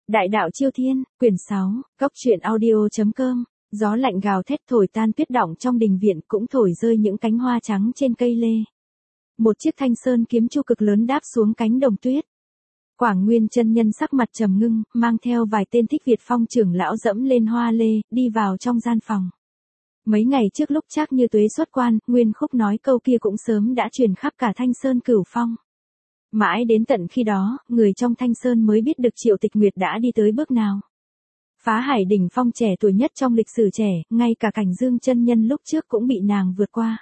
Đại đạo Chiêu Thiên, quyển 6, góc truyện audio.com. Gió lạnh gào thét thổi tan tuyết đọng trong đình viện, cũng thổi rơi những cánh hoa trắng trên cây lê. Một chiếc thanh sơn kiếm chu cực lớn đáp xuống cánh đồng tuyết. Quảng Nguyên chân nhân sắc mặt trầm ngưng, mang theo vài tên Thích Việt Phong trưởng lão dẫm lên hoa lê, đi vào trong gian phòng. Mấy ngày trước lúc Trác Như Tuế xuất quan, nguyên khúc nói câu kia cũng sớm đã truyền khắp cả Thanh Sơn Cửu Phong. Mãi đến tận khi đó, người trong Thanh Sơn mới biết được Triệu Tịch Nguyệt đã đi tới bước nào. Phá Hải đỉnh phong trẻ tuổi nhất trong lịch sử trẻ, ngay cả Cảnh Dương chân nhân lúc trước cũng bị nàng vượt qua.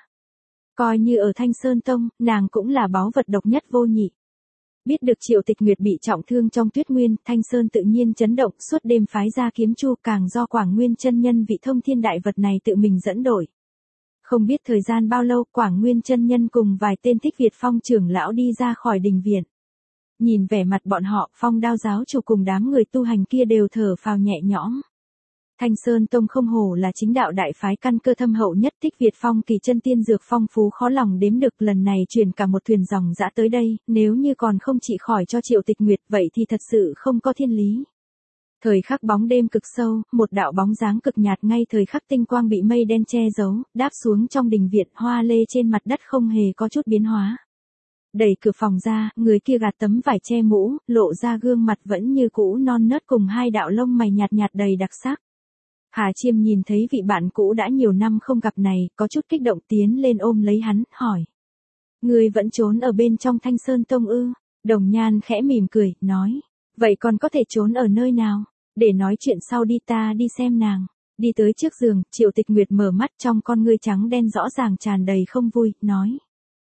Coi như ở Thanh Sơn Tông, nàng cũng là báu vật độc nhất vô nhị. Biết được Triệu Tịch Nguyệt bị trọng thương trong tuyết nguyên, Thanh Sơn tự nhiên chấn động, suốt đêm phái ra kiếm chu, càng do Quảng Nguyên chân nhân vị thông thiên đại vật này tự mình dẫn đội. Không biết thời gian bao lâu, Quảng Nguyên chân nhân cùng vài tên Thích Việt Phong trưởng lão đi ra khỏi đình viện. Nhìn vẻ mặt bọn họ, Phong Đao giáo chủ cùng đám người tu hành kia đều thở phào nhẹ nhõm. Thanh Sơn Tông không hổ là chính đạo đại phái, căn cơ thâm hậu nhất. Thích Việt Phong kỳ chân tiên dược phong phú khó lòng đếm được, lần này truyền cả một thuyền dòng dã tới đây, nếu như còn không trị khỏi cho Triệu Tịch Nguyệt vậy thì thật sự không có thiên lý. Thời khắc bóng đêm cực sâu, một đạo bóng dáng cực nhạt ngay thời khắc tinh quang bị mây đen che giấu, đáp xuống trong đình viện, hoa lê trên mặt đất không hề có chút biến hóa. Đẩy cửa phòng ra, người kia gạt tấm vải che mũ, lộ ra gương mặt vẫn như cũ non nớt cùng hai đạo lông mày nhạt nhạt đầy đặc sắc. Hà Chiêm nhìn thấy vị bạn cũ đã nhiều năm không gặp này, có chút kích động tiến lên ôm lấy hắn, hỏi. Người vẫn trốn ở bên trong Thanh Sơn Tông ư? Đồng Nhan khẽ mỉm cười, nói. Vậy còn có thể trốn ở nơi nào? Để nói chuyện sau đi, ta đi xem nàng. Đi tới trước giường, Triệu Tịch Nguyệt mở mắt, trong con ngươi trắng đen rõ ràng tràn đầy không vui, nói.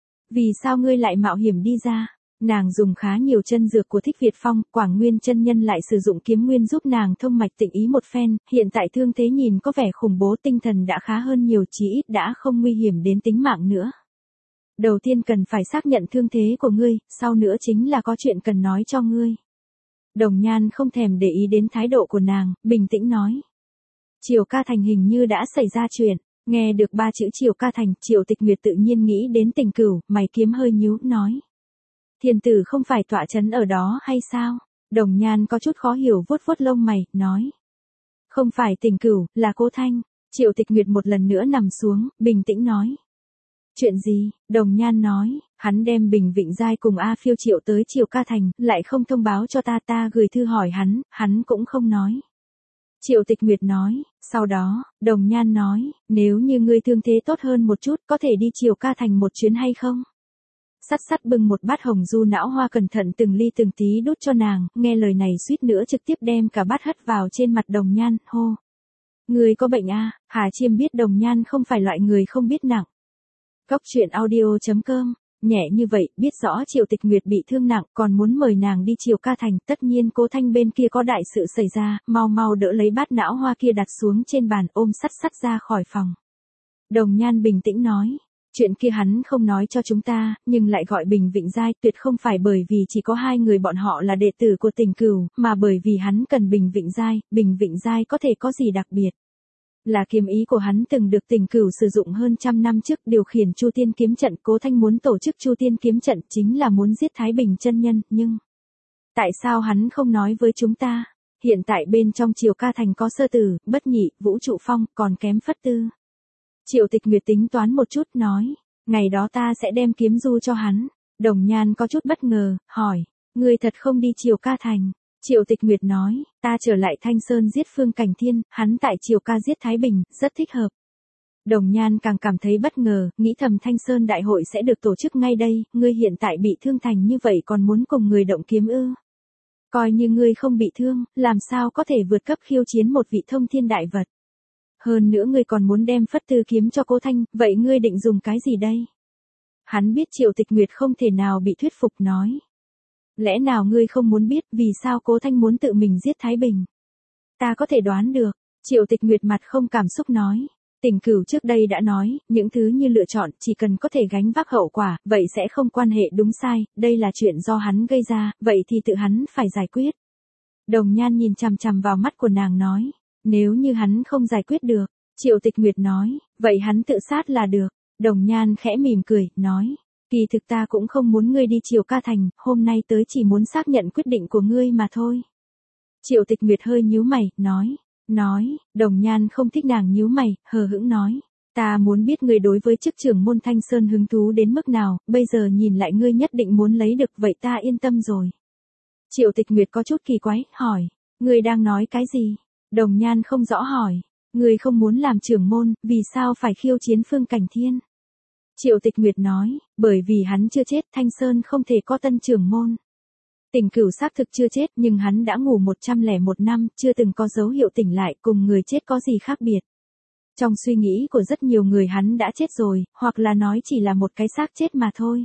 Vì sao ngươi lại mạo hiểm đi ra? Nàng dùng khá nhiều chân dược của Thích Việt Phong, Quảng Nguyên chân nhân lại sử dụng kiếm nguyên giúp nàng thông mạch tịnh ý một phen, hiện tại thương thế nhìn có vẻ khủng bố, tinh thần đã khá hơn nhiều, chí ít đã không nguy hiểm đến tính mạng nữa. Đầu tiên cần phải xác nhận thương thế của ngươi, sau nữa chính là có chuyện cần nói cho ngươi. Đồng Nhan không thèm để ý đến thái độ của nàng, bình tĩnh nói. Triều Ca Thành hình như đã xảy ra chuyện. Nghe được ba chữ Triều Ca Thành, Triệu Tịch Nguyệt tự nhiên nghĩ đến Tình Cửu, mày kiếm hơi nhíu, nói. Thiên tử không phải tọa trấn ở đó hay sao? Đồng Nhan có chút khó hiểu, vuốt vuốt lông mày, nói. Không phải Tình Cửu, là Cố Thanh. Triệu Tịch Nguyệt một lần nữa nằm xuống, bình tĩnh nói. Chuyện gì? Đồng Nhan nói, hắn đem Bình Vịnh Giai cùng A Phiêu Triệu tới Triều Ca Thành, lại không thông báo cho ta gửi thư hỏi hắn cũng không nói. Triệu Tịch Nguyệt nói, sau đó, Đồng Nhan nói, nếu như ngươi thương thế tốt hơn một chút, có thể đi Triều Ca Thành một chuyến hay không? Sắt bưng một bát hồng du não hoa cẩn thận từng ly từng tí đút cho nàng, nghe lời này suýt nữa trực tiếp đem cả bát hất vào trên mặt Đồng Nhan, hô. Ngươi có bệnh à? Hà Chiêm biết Đồng Nhan không phải loại người không biết nặng. Góc truyện audio.com, nhẹ như vậy, biết rõ Triệu Tịch Nguyệt bị thương nặng, còn muốn mời nàng đi Triều Ca Thành, tất nhiên Cố Thanh bên kia có đại sự xảy ra, mau đỡ lấy bát não hoa kia đặt xuống trên bàn, ôm sắt ra khỏi phòng. Đồng Nhan bình tĩnh nói, chuyện kia hắn không nói cho chúng ta, nhưng lại gọi Bình Vịnh Giai, tuyệt không phải bởi vì chỉ có hai người bọn họ là đệ tử của Tình Cửu, mà bởi vì hắn cần Bình Vịnh Giai có thể có gì đặc biệt. Là kiếm ý của hắn từng được Tình Cửu sử dụng hơn trăm năm trước, điều khiển Chu Tiên kiếm trận. Cố Thanh muốn tổ chức Chu Tiên kiếm trận chính là muốn giết Thái Bình chân nhân, nhưng tại sao hắn không nói với chúng ta? Hiện tại bên trong Triều Ca Thành có Sơ Tử, Bất Nhị, Vũ Trụ Phong, còn kém Phất Tư. Triệu Tịch Nguyệt tính toán một chút, nói, ngày đó ta sẽ đem kiếm du cho hắn. Đồng Nhan có chút bất ngờ, hỏi, ngươi thật không đi Triều Ca Thành? Triệu Tịch Nguyệt nói, ta trở lại Thanh Sơn giết Phương Cảnh Thiên, hắn tại Triều Ca giết Thái Bình, rất thích hợp. Đồng Nhan càng cảm thấy bất ngờ, nghĩ thầm Thanh Sơn đại hội sẽ được tổ chức ngay đây, ngươi hiện tại bị thương thành như vậy còn muốn cùng người động kiếm ư? Coi như ngươi không bị thương, làm sao có thể vượt cấp khiêu chiến một vị thông thiên đại vật? Hơn nữa ngươi còn muốn đem Phất Tư kiếm cho Cố Thanh, vậy ngươi định dùng cái gì đây? Hắn biết Triệu Tịch Nguyệt không thể nào bị thuyết phục, nói. Lẽ nào ngươi không muốn biết vì sao Cố Thanh muốn tự mình giết Thái Bình? Ta có thể đoán được. Triệu Tịch Nguyệt mặt không cảm xúc nói. Tình Cửu trước đây đã nói, những thứ như lựa chọn chỉ cần có thể gánh vác hậu quả, vậy sẽ không quan hệ đúng sai, đây là chuyện do hắn gây ra, vậy thì tự hắn phải giải quyết. Đồng Nhan nhìn chằm chằm vào mắt của nàng, nói. Nếu như hắn không giải quyết được, Triệu Tịch Nguyệt nói, vậy hắn tự sát là được. Đồng Nhan khẽ mỉm cười, nói. Kỳ thực ta cũng không muốn ngươi đi Triều Ca Thành, hôm nay tới chỉ muốn xác nhận quyết định của ngươi mà thôi. Triệu Tịch Nguyệt hơi nhíu mày, nói, Đồng Nhan không thích nàng nhíu mày, hờ hững nói. Ta muốn biết ngươi đối với chức trưởng môn Thanh Sơn hứng thú đến mức nào, bây giờ nhìn lại ngươi nhất định muốn lấy được, vậy ta yên tâm rồi. Triệu Tịch Nguyệt có chút kỳ quái, hỏi, ngươi đang nói cái gì? Đồng Nhan không rõ hỏi, ngươi không muốn làm trưởng môn, vì sao phải khiêu chiến Phương Cảnh Thiên? Triệu Tịch Nguyệt nói, bởi vì hắn chưa chết, Thanh Sơn không thể có tân trưởng môn. Tỉnh Cửu xác thực chưa chết, nhưng hắn đã ngủ 101 năm, chưa từng có dấu hiệu tỉnh lại, cùng người chết có gì khác biệt. Trong suy nghĩ của rất nhiều người hắn đã chết rồi, hoặc là nói chỉ là một cái xác chết mà thôi.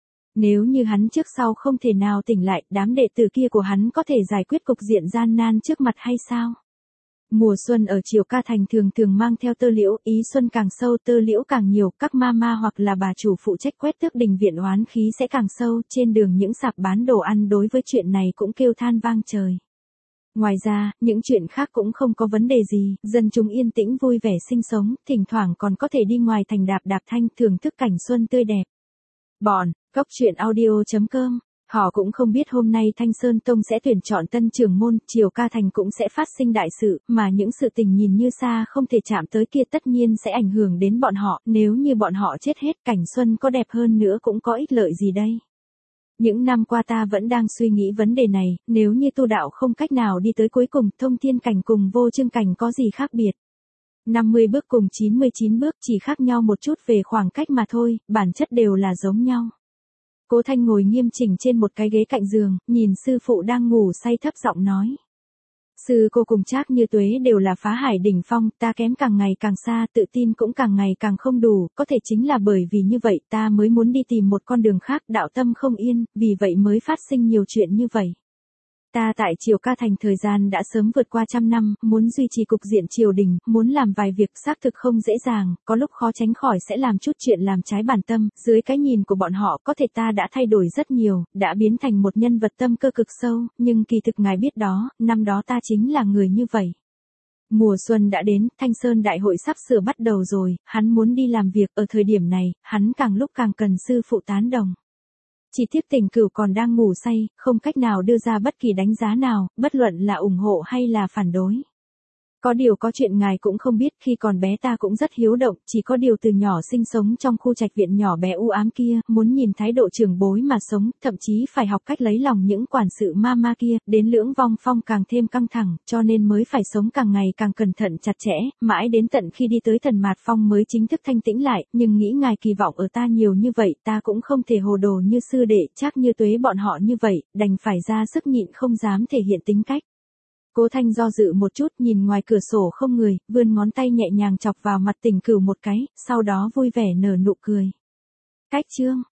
Nếu như hắn trước sau không thể nào tỉnh lại, đám đệ tử kia của hắn có thể giải quyết cục diện gian nan trước mặt hay sao? Mùa xuân ở Triều Ca Thành thường thường mang theo tơ liễu, ý xuân càng sâu tơ liễu càng nhiều, các ma hoặc là bà chủ phụ trách quét tước đình viện oán khí sẽ càng sâu, trên đường những sạp bán đồ ăn đối với chuyện này cũng kêu than vang trời. Ngoài ra, những chuyện khác cũng không có vấn đề gì, dân chúng yên tĩnh vui vẻ sinh sống, thỉnh thoảng còn có thể đi ngoài thành đạp thanh thưởng thức cảnh xuân tươi đẹp. Bọn, Góc Truyện Audio.com, họ cũng không biết hôm nay Thanh Sơn Tông sẽ tuyển chọn tân trưởng môn, Triều Ca Thành cũng sẽ phát sinh đại sự, mà những sự tình nhìn như xa không thể chạm tới kia tất nhiên sẽ ảnh hưởng đến bọn họ, nếu như bọn họ chết hết, cảnh xuân có đẹp hơn nữa cũng có ích lợi gì đây. Những năm qua ta vẫn đang suy nghĩ vấn đề này, nếu như tu đạo không cách nào đi tới cuối cùng, thông thiên cảnh cùng vô chương cảnh có gì khác biệt. 50 bước cùng 99 bước chỉ khác nhau một chút về khoảng cách mà thôi, bản chất đều là giống nhau. Cố Thanh ngồi nghiêm chỉnh trên một cái ghế cạnh giường, nhìn sư phụ đang ngủ say thấp giọng nói. Sư cô cùng Trác Như Tuế đều là phá hải đỉnh phong, ta kém càng ngày càng xa, tự tin cũng càng ngày càng không đủ, có thể chính là bởi vì như vậy ta mới muốn đi tìm một con đường khác, đạo tâm không yên, vì vậy mới phát sinh nhiều chuyện như vậy. Ta tại Triều Ca Thành thời gian đã sớm vượt qua 100 năm, muốn duy trì cục diện triều đình, muốn làm vài việc xác thực không dễ dàng, có lúc khó tránh khỏi sẽ làm chút chuyện làm trái bản tâm, dưới cái nhìn của bọn họ có thể ta đã thay đổi rất nhiều, đã biến thành một nhân vật tâm cơ cực sâu, nhưng kỳ thực ngài biết đó, năm đó ta chính là người như vậy. Mùa xuân đã đến, Thanh Sơn Đại hội sắp sửa bắt đầu rồi, hắn muốn đi làm việc, ở thời điểm này, hắn càng lúc càng cần sư phụ tán đồng. Chỉ tiếc Tỉnh Cửu còn đang ngủ say, không cách nào đưa ra bất kỳ đánh giá nào, bất luận là ủng hộ hay là phản đối. Có điều có chuyện ngài cũng không biết, khi còn bé ta cũng rất hiếu động, chỉ có điều từ nhỏ sinh sống trong khu trạch viện nhỏ bé u ám kia, muốn nhìn thái độ trưởng bối mà sống, thậm chí phải học cách lấy lòng những quản sự ma kia, đến Lưỡng Vong Phong càng thêm căng thẳng, cho nên mới phải sống càng ngày càng cẩn thận chặt chẽ, mãi đến tận khi đi tới Thần Mạt Phong mới chính thức thanh tĩnh lại, nhưng nghĩ ngài kỳ vọng ở ta nhiều như vậy, ta cũng không thể hồ đồ như sư đệ, Trác Như Tuế bọn họ như vậy, đành phải ra sức nhịn không dám thể hiện tính cách. Cố Thanh do dự một chút, nhìn ngoài cửa sổ không người, vươn ngón tay nhẹ nhàng chọc vào mặt Tỉnh Cửu một cái, sau đó vui vẻ nở nụ cười. Cách chương